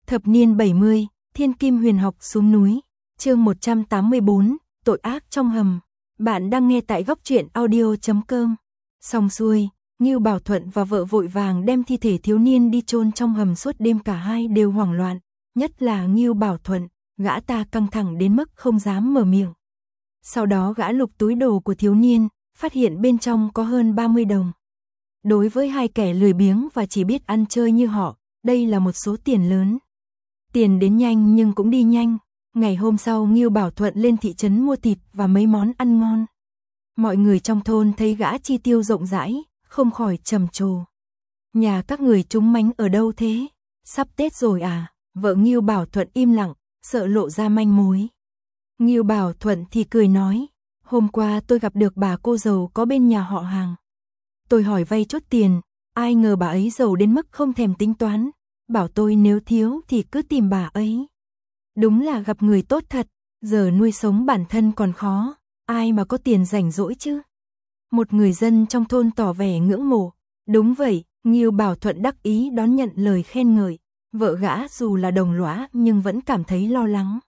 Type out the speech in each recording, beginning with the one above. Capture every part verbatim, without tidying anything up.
Thập niên bảy mươi, Thiên Kim Huyền Học xuống núi. Chương một trăm tám mươi bốn, tội ác trong hầm. Bạn đang nghe tại góc truyện audio chấm com. Xong xuôi, Ngưu Bảo Thuận và vợ vội vàng đem thi thể thiếu niên đi chôn trong hầm, suốt đêm cả hai đều hoảng loạn, nhất là Ngưu Bảo Thuận, gã ta căng thẳng đến mức không dám mở miệng. Sau đó gã lục túi đồ của thiếu niên, phát hiện bên trong có hơn ba mươi đồng. Đối với hai kẻ lười biếng và chỉ biết ăn chơi như họ, đây là một số tiền lớn. Tiền đến nhanh nhưng cũng đi nhanh. Ngày hôm sau Ngưu Bảo Thuận lên thị trấn mua thịt và mấy món ăn ngon. Mọi người trong thôn thấy gã chi tiêu rộng rãi, không khỏi trầm trồ. Nhà các người trúng mánh ở đâu thế? Sắp Tết rồi à? Vợ Ngưu Bảo Thuận im lặng, sợ lộ ra manh mối. Ngưu Bảo Thuận thì cười nói, hôm qua tôi gặp được bà cô giàu có bên nhà họ hàng. Tôi hỏi vay chút tiền, ai ngờ bà ấy giàu đến mức không thèm tính toán, bảo tôi nếu thiếu thì cứ tìm bà ấy. Đúng là gặp người tốt thật, giờ nuôi sống bản thân còn khó, ai mà có tiền rảnh rỗi chứ. Một người dân trong thôn tỏ vẻ ngưỡng mộ. Đúng vậy, Ngưu Bảo Thuận đắc ý đón nhận lời khen ngợi. Vợ gã dù là đồng lõa nhưng vẫn cảm thấy lo lắng.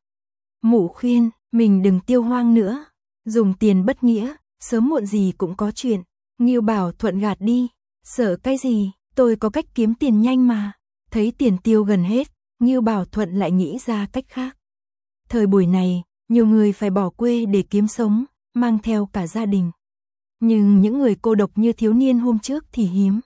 Mụ khuyên, mình đừng tiêu hoang nữa, dùng tiền bất nghĩa, sớm muộn gì cũng có chuyện. Ngưu Bảo Thuận gạt đi, sợ cái gì, tôi có cách kiếm tiền nhanh mà. Thấy tiền tiêu gần hết, Ngưu Bảo Thuận lại nghĩ ra cách khác. Thời buổi này, nhiều người phải bỏ quê để kiếm sống, mang theo cả gia đình. Nhưng những người cô độc như thiếu niên hôm trước thì hiếm.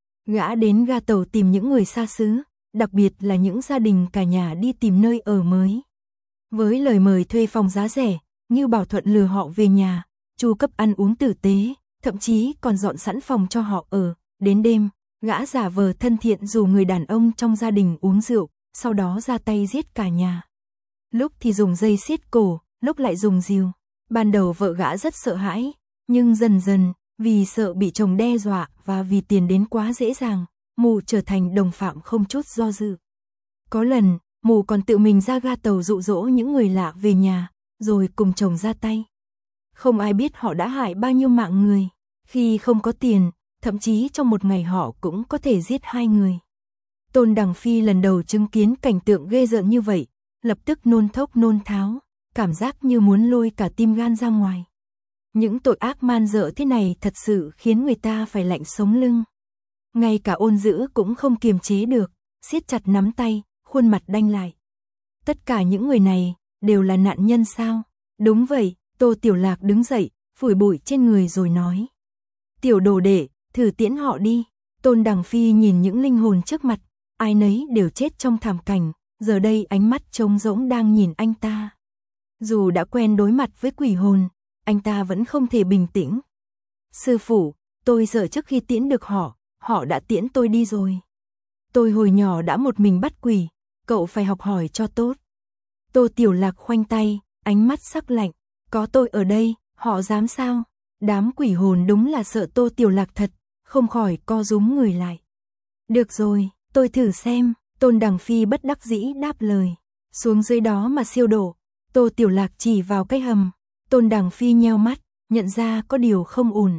Gã đến ga tàu tìm những người xa xứ, đặc biệt là những gia đình cả nhà đi tìm nơi ở mới. Với lời mời thuê phòng giá rẻ, Ngưu Bảo Thuận lừa họ về nhà, chu cấp ăn uống tử tế, thậm chí còn dọn sẵn phòng cho họ ở. Đến đêm, gã giả vờ thân thiện rủ người đàn ông trong gia đình uống rượu, sau đó ra tay giết cả nhà. Lúc thì dùng dây siết cổ, lúc lại dùng rìu. Ban đầu vợ gã rất sợ hãi, nhưng dần dần, vì sợ bị chồng đe dọa và vì tiền đến quá dễ dàng, mụ trở thành đồng phạm không chút do dự. Có lần, mụ còn tự mình ra ga tàu dụ dỗ những người lạ về nhà, rồi cùng chồng ra tay. Không ai biết họ đã hại bao nhiêu mạng người. Khi không có tiền, thậm chí trong một ngày họ cũng có thể giết hai người. Tôn Đằng Phi lần đầu chứng kiến cảnh tượng ghê rợn như vậy, lập tức nôn thốc nôn tháo, cảm giác như muốn lôi cả tim gan ra ngoài. Những tội ác man dợ thế này thật sự khiến người ta phải lạnh sống lưng. Ngay cả Ôn Dữ cũng không kiềm chế được, siết chặt nắm tay, khuôn mặt đanh lại. Tất cả những người này đều là nạn nhân sao? Đúng vậy, Tô Tiểu Lạc đứng dậy, phủi bụi trên người rồi nói. Tiểu đồ đệ, thử tiễn họ đi. Tôn Đằng Phi nhìn những linh hồn trước mặt, ai nấy đều chết trong thảm cảnh, giờ đây ánh mắt trống rỗng đang nhìn anh ta. Dù đã quen đối mặt với quỷ hồn, anh ta vẫn không thể bình tĩnh. Sư phụ, tôi sợ trước khi tiễn được họ, họ đã tiễn tôi đi rồi. Tôi hồi nhỏ đã một mình bắt quỷ, cậu phải học hỏi cho tốt. Tô Tiểu Lạc khoanh tay, ánh mắt sắc lạnh, có tôi ở đây, họ dám sao? Đám quỷ hồn đúng là sợ Tô Tiểu Lạc thật, không khỏi co rúm người lại. Được rồi, tôi thử xem. Tôn Đằng Phi bất đắc dĩ đáp lời. Xuống dưới đó mà siêu độ. Tô Tiểu Lạc chỉ vào cái hầm. Tôn Đằng Phi nheo mắt, nhận ra có điều không ổn.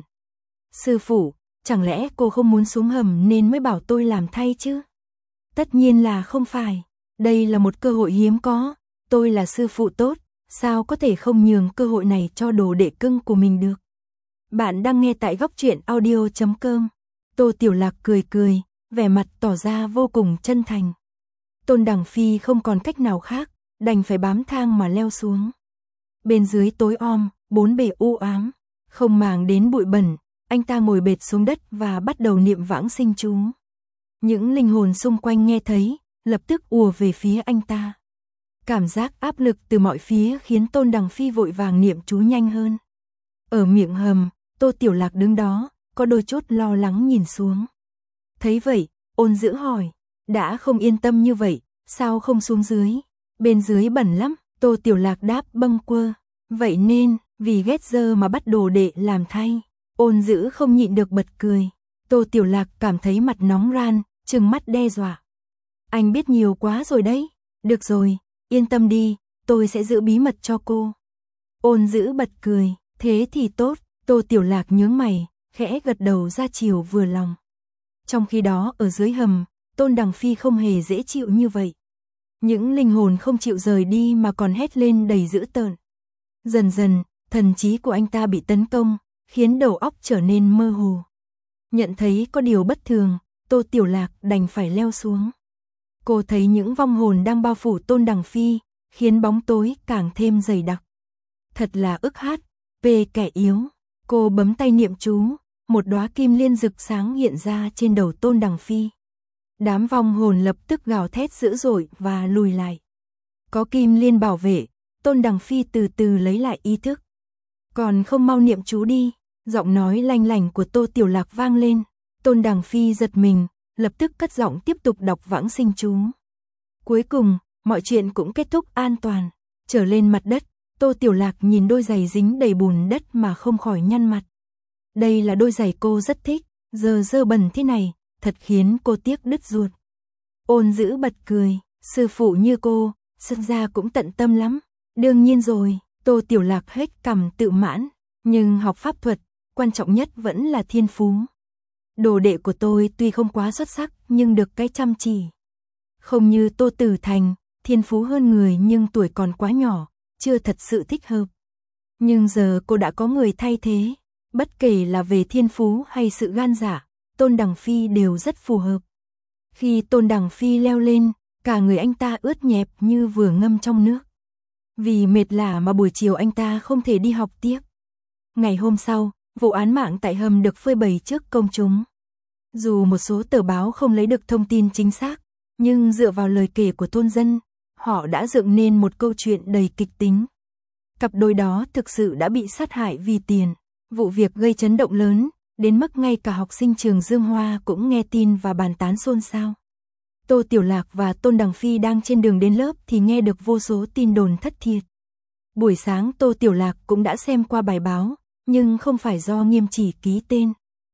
Sư phụ, chẳng lẽ cô không muốn xuống hầm nên mới bảo tôi làm thay chứ? Tất nhiên là không phải. Đây là một cơ hội hiếm có. Tôi là sư phụ tốt, sao có thể không nhường cơ hội này cho đồ đệ cưng của mình được? Bạn đang nghe tại góc truyện audio chấm com. Tô Tiểu Lạc cười cười, vẻ mặt tỏ ra vô cùng chân thành. Tôn Đằng Phi không còn cách nào khác, đành phải bám thang mà leo xuống. Bên dưới tối om, bốn bề u ám, không màng đến bụi bẩn, anh ta ngồi bệt xuống đất và bắt đầu niệm vãng sinh chú. Những linh hồn xung quanh nghe thấy, lập tức ùa về phía anh ta. Cảm giác áp lực từ mọi phía khiến Tôn Đằng Phi vội vàng niệm chú nhanh hơn. Ở miệng hầm, Tô Tiểu Lạc đứng đó, có đôi chút lo lắng nhìn xuống. Thấy vậy, Ôn Dữ hỏi, đã không yên tâm như vậy, sao không xuống dưới? Bên dưới bẩn lắm. Tô Tiểu Lạc đáp bâng quơ, vậy nên, vì ghét dơ mà bắt đồ đệ làm thay. Ôn Dữ không nhịn được bật cười. Tô Tiểu Lạc cảm thấy mặt nóng ran, trừng mắt đe dọa. Anh biết nhiều quá rồi đấy. Được rồi, yên tâm đi, tôi sẽ giữ bí mật cho cô. Ôn Dữ bật cười, thế thì tốt. Tô Tiểu Lạc nhướng mày, khẽ gật đầu ra chiều vừa lòng. Trong khi đó ở dưới hầm, Tôn Đằng Phi không hề dễ chịu như vậy. Những linh hồn không chịu rời đi mà còn hét lên đầy dữ tợn. Dần dần, thần trí của anh ta bị tấn công, khiến đầu óc trở nên mơ hồ. Nhận thấy có điều bất thường, Tô Tiểu Lạc đành phải leo xuống. Cô thấy những vong hồn đang bao phủ Tôn Đằng Phi, khiến bóng tối càng thêm dày đặc. Thật là ức hát, về kẻ yếu. Cô bấm tay niệm chú, một đóa kim liên rực sáng hiện ra trên đầu Tôn Đằng Phi. Đám vong hồn lập tức gào thét dữ dội và lùi lại. Có kim liên bảo vệ, Tôn Đằng Phi từ từ lấy lại ý thức. Còn không mau niệm chú đi, giọng nói lanh lảnh của Tô Tiểu Lạc vang lên. Tôn Đằng Phi giật mình, lập tức cất giọng tiếp tục đọc vãng sinh chú. Cuối cùng, mọi chuyện cũng kết thúc an toàn. Trở lên mặt đất, Tô Tiểu Lạc nhìn đôi giày dính đầy bùn đất mà không khỏi nhăn mặt. Đây là đôi giày cô rất thích, giờ dơ bẩn thế này, thật khiến cô tiếc đứt ruột. Ôn Dữ bật cười, sư phụ như cô, sinh ra cũng tận tâm lắm. Đương nhiên rồi, Tô Tiểu Lạc hết cằm tự mãn, nhưng học pháp thuật, quan trọng nhất vẫn là thiên phú. Đồ đệ của tôi tuy không quá xuất sắc nhưng được cái chăm chỉ. Không như Tô Tử Thành, thiên phú hơn người nhưng tuổi còn quá nhỏ, chưa thật sự thích hợp. Nhưng giờ cô đã có người thay thế, bất kể là về thiên phú hay sự gan dạ, Tôn Đằng Phi đều rất phù hợp. Khi Tôn Đằng Phi leo lên, cả người anh ta ướt nhẹp như vừa ngâm trong nước. Vì mệt lả mà buổi chiều anh ta không thể đi học tiếp. Ngày hôm sau, vụ án mạng tại hầm được phơi bày trước công chúng. Dù một số tờ báo không lấy được thông tin chính xác, nhưng dựa vào lời kể của thôn dân, họ đã dựng nên một câu chuyện đầy kịch tính. Cặp đôi đó thực sự đã bị sát hại vì tiền. Vụ việc gây chấn động lớn, đến mức ngay cả học sinh trường Dương Hoa cũng nghe tin và bàn tán xôn xao. Tô Tiểu Lạc và Tôn Đằng Phi đang trên đường đến lớp thì nghe được vô số tin đồn thất thiệt. Buổi sáng Tô Tiểu Lạc cũng đã xem qua bài báo, nhưng không phải do Nghiêm Chỉ ký tên.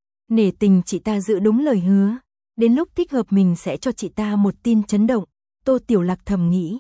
Nể tình chị ta giữ đúng lời hứa, đến lúc thích hợp mình sẽ cho chị ta một tin chấn động, Tô Tiểu Lạc thầm nghĩ.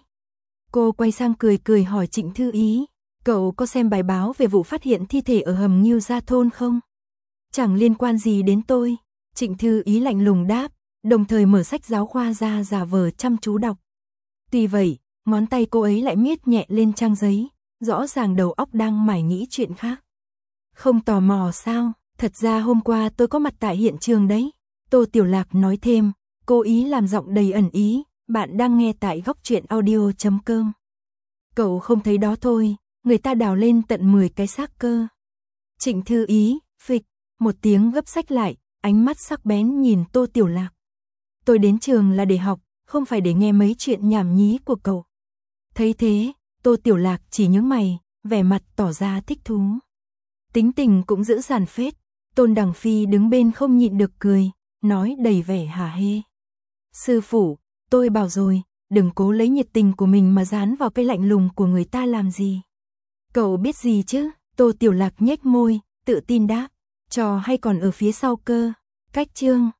Cô quay sang cười cười hỏi Trịnh Thư Ý, cậu có xem bài báo về vụ phát hiện thi thể ở hầm Ngưu Gia Thôn không? Chẳng liên quan gì đến tôi, Trịnh Thư Ý lạnh lùng đáp, đồng thời mở sách giáo khoa ra giả vờ chăm chú đọc. Tuy vậy, ngón tay cô ấy lại miết nhẹ lên trang giấy, rõ ràng đầu óc đang mải nghĩ chuyện khác. Không tò mò sao, thật ra hôm qua tôi có mặt tại hiện trường đấy. Tô Tiểu Lạc nói thêm, cố ý làm giọng đầy ẩn ý, bạn đang nghe tại góc truyện audio chấm com. Cậu không thấy đó thôi, người ta đào lên tận mười cái xác cơ. Trịnh Thư Ý, phịch, một tiếng gấp sách lại, ánh mắt sắc bén nhìn Tô Tiểu Lạc. Tôi đến trường là để học, không phải để nghe mấy chuyện nhảm nhí của cậu. Thấy thế, Tô Tiểu Lạc chỉ nhướng mày, vẻ mặt tỏ ra thích thú. Tính tình cũng dữ dằn phết. Tôn Đằng Phi đứng bên không nhịn được cười, nói đầy vẻ hả hê. Sư phụ, tôi bảo rồi, đừng cố lấy nhiệt tình của mình mà dán vào cái lạnh lùng của người ta làm gì. Cậu biết gì chứ? Tô Tiểu Lạc nhếch môi, tự tin đáp. Trò hay còn ở phía sau cơ. Cách chương